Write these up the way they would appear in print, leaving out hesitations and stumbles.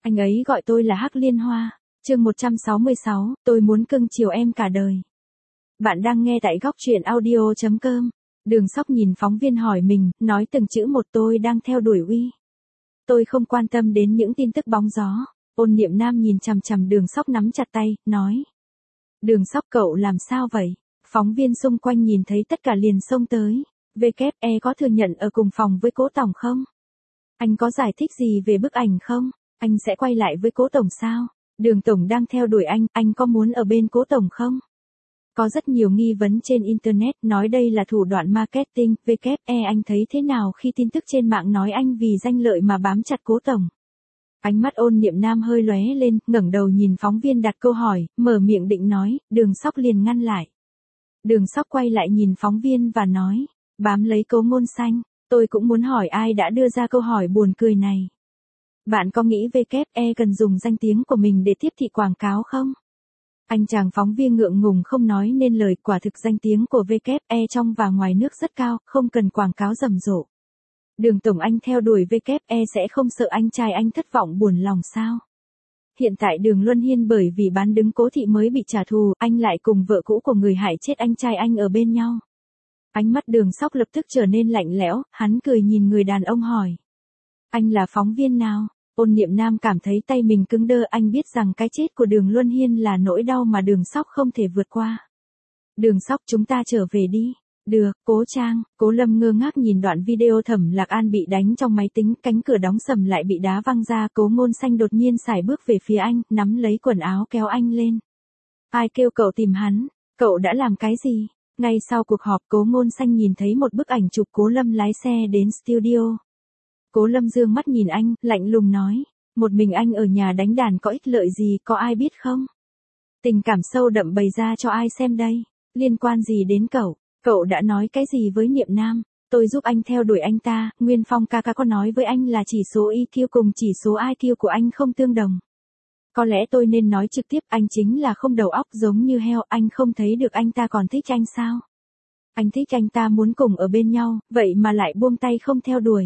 Anh ấy gọi tôi là Hắc Liên Hoa. Chương 166, tôi muốn cưng chiều em cả đời. Bạn đang nghe tại góc truyện audio.com. Đường Sóc nhìn phóng viên hỏi mình, nói từng chữ một, tôi đang theo đuổi Uy. Tôi không quan tâm đến những tin tức bóng gió. Ôn Niệm Nam nhìn chằm chằm Đường Sóc nắm chặt tay, nói. Đường Sóc, cậu làm sao vậy? Phóng viên xung quanh nhìn thấy tất cả liền xông tới. WE có thừa nhận ở cùng phòng với Cố Tổng không? Anh có giải thích gì về bức ảnh không? Anh sẽ quay lại với Cố Tổng sao? Đường Tổng đang theo đuổi anh có muốn ở bên Cố Tổng không? Có rất nhiều nghi vấn trên Internet nói đây là thủ đoạn marketing. WE anh thấy thế nào khi tin tức trên mạng nói anh vì danh lợi mà bám chặt Cố Tổng? Ánh mắt Ôn Niệm Nam hơi lóe lên, ngẩng đầu nhìn phóng viên đặt câu hỏi, mở miệng định nói, Đường Sóc liền ngăn lại. Đường Sóc quay lại nhìn phóng viên và nói, bám lấy Cố Ngôn Xanh, tôi cũng muốn hỏi ai đã đưa ra câu hỏi buồn cười này. Bạn có nghĩ WE cần dùng danh tiếng của mình để tiếp thị quảng cáo không? Anh chàng phóng viên ngượng ngùng không nói nên lời, quả thực danh tiếng của WE trong và ngoài nước rất cao, không cần quảng cáo rầm rộ. Đường Tổng, anh theo đuổi WE sẽ không sợ anh trai anh thất vọng buồn lòng sao? Hiện tại Đường Luân Hiên bởi vì bán đứng Cố Thị mới bị trả thù, anh lại cùng vợ cũ của người hại chết anh trai anh ở bên nhau. Ánh mắt Đường Sóc lập tức trở nên lạnh lẽo, hắn cười nhìn người đàn ông hỏi. Anh là phóng viên nào? Ôn Niệm Nam cảm thấy tay mình cứng đơ, anh biết rằng cái chết của Đường Luân Hiên là nỗi đau mà Đường Sóc không thể vượt qua. Đường Sóc, chúng ta trở về đi. Được, Cố Trang. Cố Lâm ngơ ngác nhìn đoạn video Thẩm Lạc An bị đánh trong máy tính, cánh cửa đóng sầm lại bị đá văng ra, Cố Ngôn Xanh đột nhiên sải bước về phía anh, nắm lấy quần áo kéo anh lên. Ai kêu cậu tìm hắn? Cậu đã làm cái gì? Ngay sau cuộc họp, Cố Ngôn Xanh nhìn thấy một bức ảnh chụp Cố Lâm lái xe đến studio. Cố Lâm dương mắt nhìn anh, lạnh lùng nói, một mình anh ở nhà đánh đàn có ích lợi gì, có ai biết không? Tình cảm sâu đậm bày ra cho ai xem đây? Liên quan gì đến cậu? Cậu đã nói cái gì với Niệm Nam? Tôi giúp anh theo đuổi anh ta, Nguyên Phong ca ca có nói với anh là chỉ số EQ cùng chỉ số IQ của anh không tương đồng. Có lẽ tôi nên nói trực tiếp, anh chính là không đầu óc, giống như heo, anh không thấy được anh ta còn thích anh sao? Anh thích anh ta muốn cùng ở bên nhau, vậy mà lại buông tay không theo đuổi.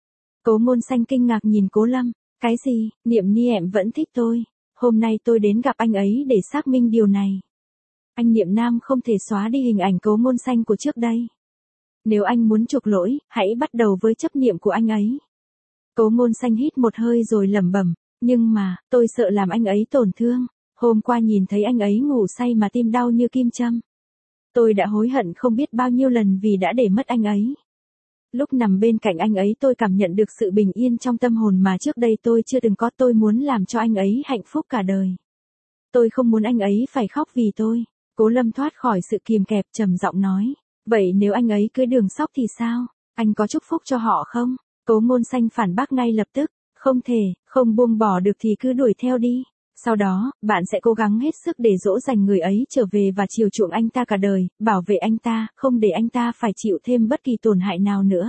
Cố Ngôn Xanh kinh ngạc nhìn Cố Lâm, cái gì, Niệm vẫn thích tôi, hôm nay tôi đến gặp anh ấy để xác minh điều này. Anh Niệm Nam không thể xóa đi hình ảnh Cố Ngôn Xanh của trước đây. Nếu anh muốn chuộc lỗi, hãy bắt đầu với chấp niệm của anh ấy. Cố Ngôn Xanh hít một hơi rồi lẩm bẩm, nhưng mà, tôi sợ làm anh ấy tổn thương, hôm qua nhìn thấy anh ấy ngủ say mà tim đau như kim châm. Tôi đã hối hận không biết bao nhiêu lần vì đã để mất anh ấy. Lúc nằm bên cạnh anh ấy tôi cảm nhận được sự bình yên trong tâm hồn mà trước đây tôi chưa từng có, tôi muốn làm cho anh ấy hạnh phúc cả đời. Tôi không muốn anh ấy phải khóc vì tôi. Cố Lâm thoát khỏi sự kìm kẹp, trầm giọng nói, vậy nếu anh ấy cưới Đường Sóc thì sao? Anh có chúc phúc cho họ không? Cố Ngôn Xanh phản bác ngay lập tức, không thể, không buông bỏ được thì cứ đuổi theo đi. Sau đó, bạn sẽ cố gắng hết sức để dỗ dành người ấy trở về và chiều chuộng anh ta cả đời, bảo vệ anh ta, không để anh ta phải chịu thêm bất kỳ tổn hại nào nữa.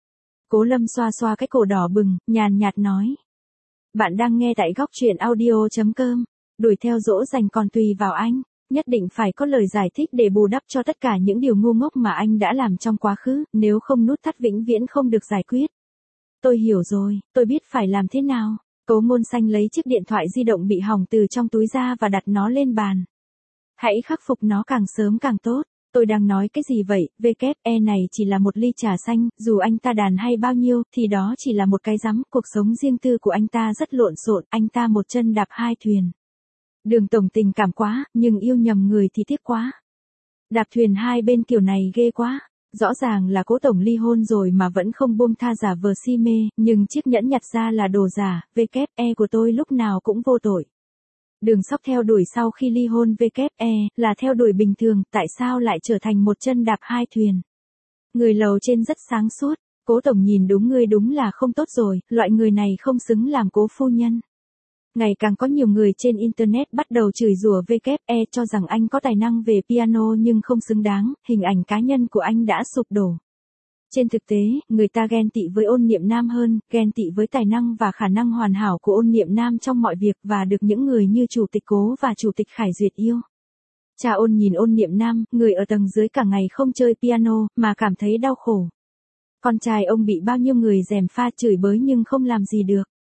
Cố Lâm xoa xoa cái cổ đỏ bừng, nhàn nhạt nói. Bạn đang nghe tại góc truyện audio.com. Đuổi theo dỗ dành còn tùy vào anh, nhất định phải có lời giải thích để bù đắp cho tất cả những điều ngu ngốc mà anh đã làm trong quá khứ, nếu không nút thắt vĩnh viễn không được giải quyết. Tôi hiểu rồi, tôi biết phải làm thế nào. Cố Ngôn Xanh lấy chiếc điện thoại di động bị hỏng từ trong túi ra và đặt nó lên bàn. Hãy khắc phục nó càng sớm càng tốt. Tôi đang nói cái gì vậy? WE này chỉ là một ly trà xanh, dù anh ta đàn hay bao nhiêu, thì đó chỉ là một cái rắm, cuộc sống riêng tư của anh ta rất lộn xộn, anh ta một chân đạp hai thuyền. Đường Tổng tình cảm quá, nhưng yêu nhầm người thì tiếc quá. Đạp thuyền hai bên kiểu này ghê quá. Rõ ràng là Cố Tổng ly hôn rồi mà vẫn không buông tha, giả vờ si mê, nhưng chiếc nhẫn nhặt ra là đồ giả. WE của tôi lúc nào cũng vô tội. Đường Sóc theo đuổi sau khi ly hôn WE là theo đuổi bình thường, tại sao lại trở thành một chân đạp hai thuyền? Người lầu trên rất sáng suốt, Cố Tổng nhìn đúng người đúng là không tốt rồi, loại người này không xứng làm Cố phu nhân. Ngày càng có nhiều người trên Internet bắt đầu chửi rủa WE cho rằng anh có tài năng về piano nhưng không xứng đáng, hình ảnh cá nhân của anh đã sụp đổ. Trên thực tế, người ta ghen tị với Ôn Niệm Nam hơn, ghen tị với tài năng và khả năng hoàn hảo của Ôn Niệm Nam trong mọi việc và được những người như Chủ tịch Cố và Chủ tịch Khải Duyệt yêu. Cha Ôn nhìn Ôn Niệm Nam, người ở tầng dưới cả ngày không chơi piano, mà cảm thấy đau khổ. Con trai ông bị bao nhiêu người gièm pha chửi bới nhưng không làm gì được.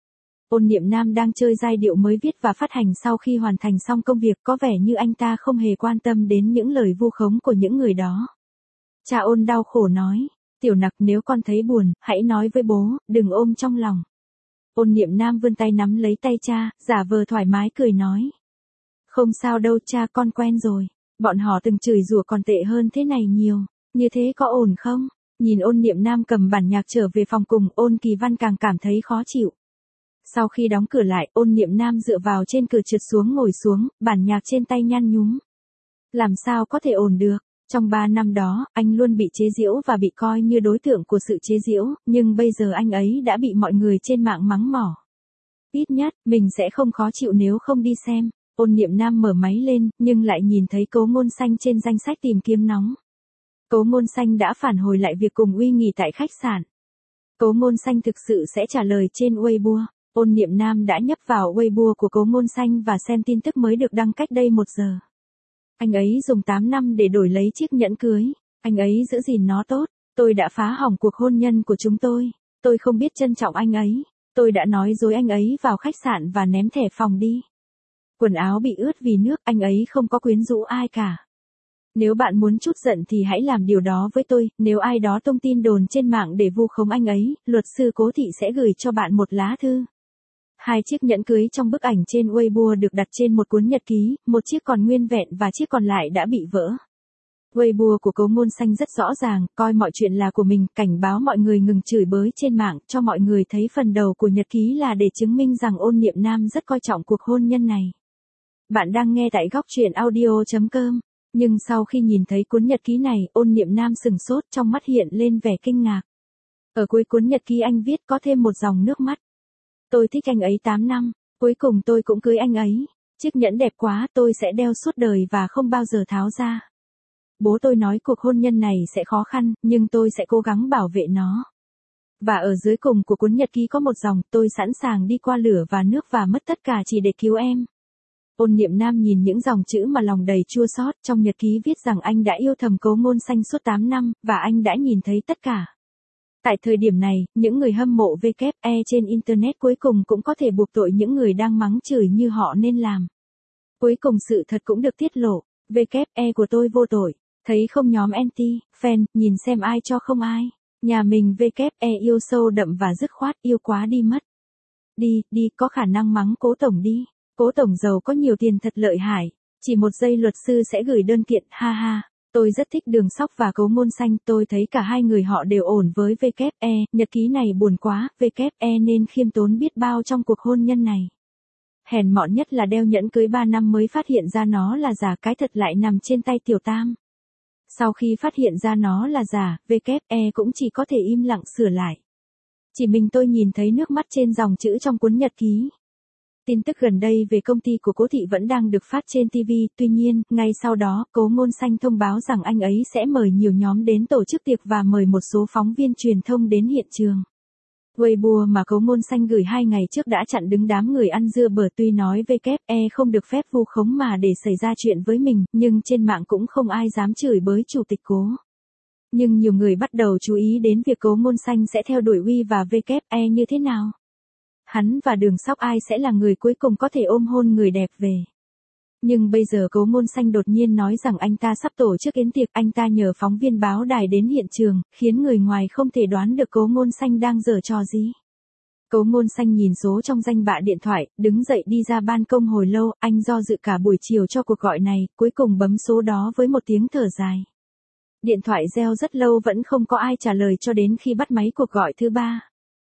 Ôn Niệm Nam đang chơi giai điệu mới viết và phát hành sau khi hoàn thành xong công việc, có vẻ như anh ta không hề quan tâm đến những lời vu khống của những người đó. Cha Ôn đau khổ nói, Tiểu Nặc, nếu con thấy buồn, hãy nói với bố, đừng ôm trong lòng. Ôn Niệm Nam vươn tay nắm lấy tay cha, giả vờ thoải mái cười nói. Không sao đâu cha, con quen rồi. Bọn họ từng chửi rủa còn tệ hơn thế này nhiều. Như thế có ổn không? Nhìn Ôn Niệm Nam cầm bản nhạc trở về phòng cùng, Ôn Kỳ Văn càng cảm thấy khó chịu. Sau khi đóng cửa lại, Ôn Niệm Nam dựa vào trên cửa trượt xuống ngồi xuống, bản nhạc trên tay nhăn nhúm. Làm sao có thể ổn được? Trong 3 năm đó, anh luôn bị chế giễu và bị coi như đối tượng của sự chế giễu, nhưng bây giờ anh ấy đã bị mọi người trên mạng mắng mỏ. Ít nhất, mình sẽ không khó chịu nếu không đi xem. Ôn Niệm Nam mở máy lên, nhưng lại nhìn thấy Cố Ngôn Xanh trên danh sách tìm kiếm nóng. Cố Ngôn Xanh đã phản hồi lại việc cùng Uy nghỉ tại khách sạn. Cố Ngôn Xanh thực sự sẽ trả lời trên Weibo. Ôn Niệm Nam đã nhấp vào Weibo của Cố Ngôn Xanh và xem tin tức mới được đăng cách đây 1 giờ. Anh ấy dùng 8 năm để đổi lấy chiếc nhẫn cưới. Anh ấy giữ gìn nó tốt. Tôi đã phá hỏng cuộc hôn nhân của chúng tôi. Tôi không biết trân trọng anh ấy. Tôi đã nói dối anh ấy vào khách sạn và ném thẻ phòng đi. Quần áo bị ướt vì nước, anh ấy không có quyến rũ ai cả. Nếu bạn muốn trút giận thì hãy làm điều đó với tôi, nếu ai đó tung tin đồn trên mạng để vu khống anh ấy, luật sư Cố Thị sẽ gửi cho bạn một lá thư. 2 chiếc nhẫn cưới trong bức ảnh trên Weibo được đặt trên một cuốn nhật ký, một chiếc còn nguyên vẹn và chiếc còn lại đã bị vỡ. Weibo của Cố Ngôn Xanh rất rõ ràng, coi mọi chuyện là của mình, cảnh báo mọi người ngừng chửi bới trên mạng, cho mọi người thấy phần đầu của nhật ký là để chứng minh rằng Ôn Niệm Nam rất coi trọng cuộc hôn nhân này. Bạn đang nghe tại góc truyện audio.com. Nhưng sau khi nhìn thấy cuốn nhật ký này, Ôn Niệm Nam sừng sốt, trong mắt hiện lên vẻ kinh ngạc. Ở cuối cuốn nhật ký anh viết có thêm một dòng nước mắt. Tôi thích anh ấy 8 năm, cuối cùng tôi cũng cưới anh ấy. Chiếc nhẫn đẹp quá, tôi sẽ đeo suốt đời và không bao giờ tháo ra. Bố tôi nói cuộc hôn nhân này sẽ khó khăn, nhưng tôi sẽ cố gắng bảo vệ nó. Và ở dưới cùng của cuốn nhật ký có một dòng, tôi sẵn sàng đi qua lửa và nước và mất tất cả chỉ để cứu em. Ôn Niệm Nam nhìn những dòng chữ mà lòng đầy chua xót, trong nhật ký viết rằng anh đã yêu thầm Cố Ngôn Xanh suốt 8 năm, và anh đã nhìn thấy tất cả. Tại thời điểm này, những người hâm mộ WE trên Internet cuối cùng cũng có thể buộc tội những người đang mắng chửi như họ nên làm. Cuối cùng sự thật cũng được tiết lộ, WE của tôi vô tội, thấy không nhóm anti-fan, nhìn xem ai cho không ai. Nhà mình WE yêu sâu đậm và dứt khoát, yêu quá đi mất. Đi, có khả năng mắng Cố Tổng đi. Cố Tổng giàu có nhiều tiền thật lợi hại. Chỉ 1 giây luật sư sẽ gửi đơn kiện, ha ha. Tôi rất thích Đường Sóc và Cố Ngôn Xanh, tôi thấy cả hai người họ đều ổn với WE, nhật ký này buồn quá, WE nên khiêm tốn biết bao trong cuộc hôn nhân này. Hèn mọn nhất là đeo nhẫn cưới 3 năm mới phát hiện ra nó là giả, cái thật lại nằm trên tay Tiểu Tam. Sau khi phát hiện ra nó là giả, WE cũng chỉ có thể im lặng sửa lại. Chỉ mình tôi nhìn thấy nước mắt trên dòng chữ trong cuốn nhật ký. Tin tức gần đây về công ty của Cố Thị vẫn đang được phát trên TV, tuy nhiên, ngay sau đó, Cố Ngôn Xanh thông báo rằng anh ấy sẽ mời nhiều nhóm đến tổ chức tiệc và mời một số phóng viên truyền thông đến hiện trường. Weibo mà Cố Ngôn Xanh gửi 2 ngày trước đã chặn đứng đám người ăn dưa bở, tuy nói WE không được phép vu khống mà để xảy ra chuyện với mình, nhưng trên mạng cũng không ai dám chửi bới chủ tịch Cố. Nhưng nhiều người bắt đầu chú ý đến việc Cố Ngôn Xanh sẽ theo đuổi Uy và WE như thế nào. Hắn và Đường Sóc ai sẽ là người cuối cùng có thể ôm hôn người đẹp về. Nhưng bây giờ Cố Ngôn Xanh đột nhiên nói rằng anh ta sắp tổ chức yến tiệc, anh ta nhờ phóng viên báo đài đến hiện trường, khiến người ngoài không thể đoán được Cố Ngôn Xanh đang giở trò gì. Cố Ngôn Xanh nhìn số trong danh bạ điện thoại, đứng dậy đi ra ban công hồi lâu, anh do dự cả buổi chiều cho cuộc gọi này, cuối cùng bấm số đó với một tiếng thở dài. Điện thoại reo rất lâu vẫn không có ai trả lời cho đến khi bắt máy cuộc gọi thứ 3.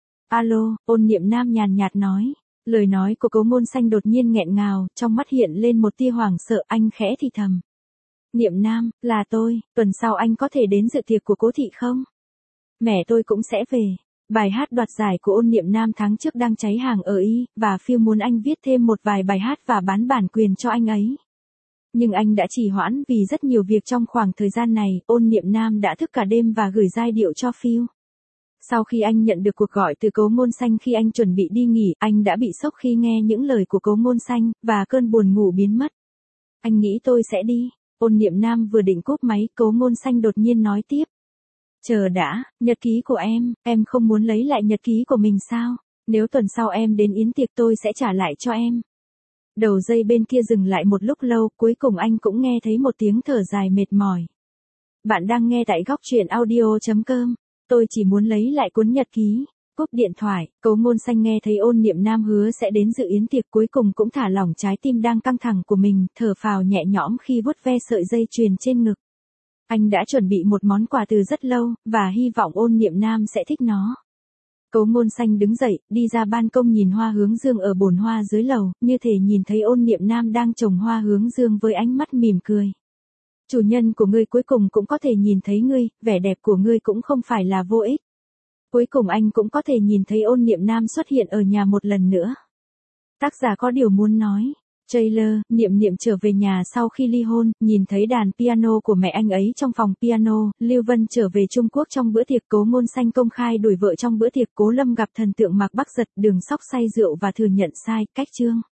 Alo, Ôn Niệm Nam nhàn nhạt nói. Lời nói của Cố Ngôn Xanh đột nhiên nghẹn ngào, trong mắt hiện lên một tia hoảng sợ, anh khẽ thì thầm. Niệm Nam, là tôi, tuần sau anh có thể đến dự tiệc của Cố Thị không? Mẹ tôi cũng sẽ về. Bài hát đoạt giải của Ôn Niệm Nam tháng trước đang cháy hàng ở Y, và Phil muốn anh viết thêm một vài bài hát và bán bản quyền cho anh ấy. Nhưng anh đã trì hoãn vì rất nhiều việc trong khoảng thời gian này, Ôn Niệm Nam đã thức cả đêm và gửi giai điệu cho Phil. Sau khi anh nhận được cuộc gọi từ Cố Ngôn Xanh khi anh chuẩn bị đi nghỉ, anh đã bị sốc khi nghe những lời của Cố Ngôn Xanh, và cơn buồn ngủ biến mất. Anh nghĩ tôi sẽ đi. Ôn Niệm Nam vừa định cúp máy, Cố Ngôn Xanh đột nhiên nói tiếp. Chờ đã, nhật ký của em không muốn lấy lại nhật ký của mình sao? Nếu tuần sau em đến yến tiệc tôi sẽ trả lại cho em. Đầu dây bên kia dừng lại một lúc lâu, cuối cùng anh cũng nghe thấy một tiếng thở dài mệt mỏi. Bạn đang nghe tại góc truyện audio.com. Tôi chỉ muốn lấy lại cuốn nhật ký. Cúp điện thoại, Cố Ngôn Xanh nghe thấy Ôn Niệm Nam hứa sẽ đến dự yến tiệc, cuối cùng cũng thả lỏng trái tim đang căng thẳng của mình, thở phào nhẹ nhõm khi vuốt ve sợi dây chuyền trên ngực. Anh đã chuẩn bị một món quà từ rất lâu, và hy vọng Ôn Niệm Nam sẽ thích nó. Cố Ngôn Xanh đứng dậy, đi ra ban công nhìn hoa hướng dương ở bồn hoa dưới lầu, như thể nhìn thấy Ôn Niệm Nam đang trồng hoa hướng dương với ánh mắt mỉm cười. Chủ nhân của ngươi cuối cùng cũng có thể nhìn thấy ngươi, vẻ đẹp của ngươi cũng không phải là vô ích. Cuối cùng anh cũng có thể nhìn thấy Ôn Niệm Nam xuất hiện ở nhà một lần nữa. Tác giả có điều muốn nói. Trailer, Niệm Niệm trở về nhà sau khi ly hôn, nhìn thấy đàn piano của mẹ anh ấy trong phòng piano. Lưu Vân trở về Trung Quốc trong bữa tiệc. Cố Ngôn Xanh công khai đuổi vợ trong bữa tiệc. Cố Lâm gặp thần tượng Mạc Bắc Giật. Đường Sóc say rượu và thừa nhận sai. Cách chương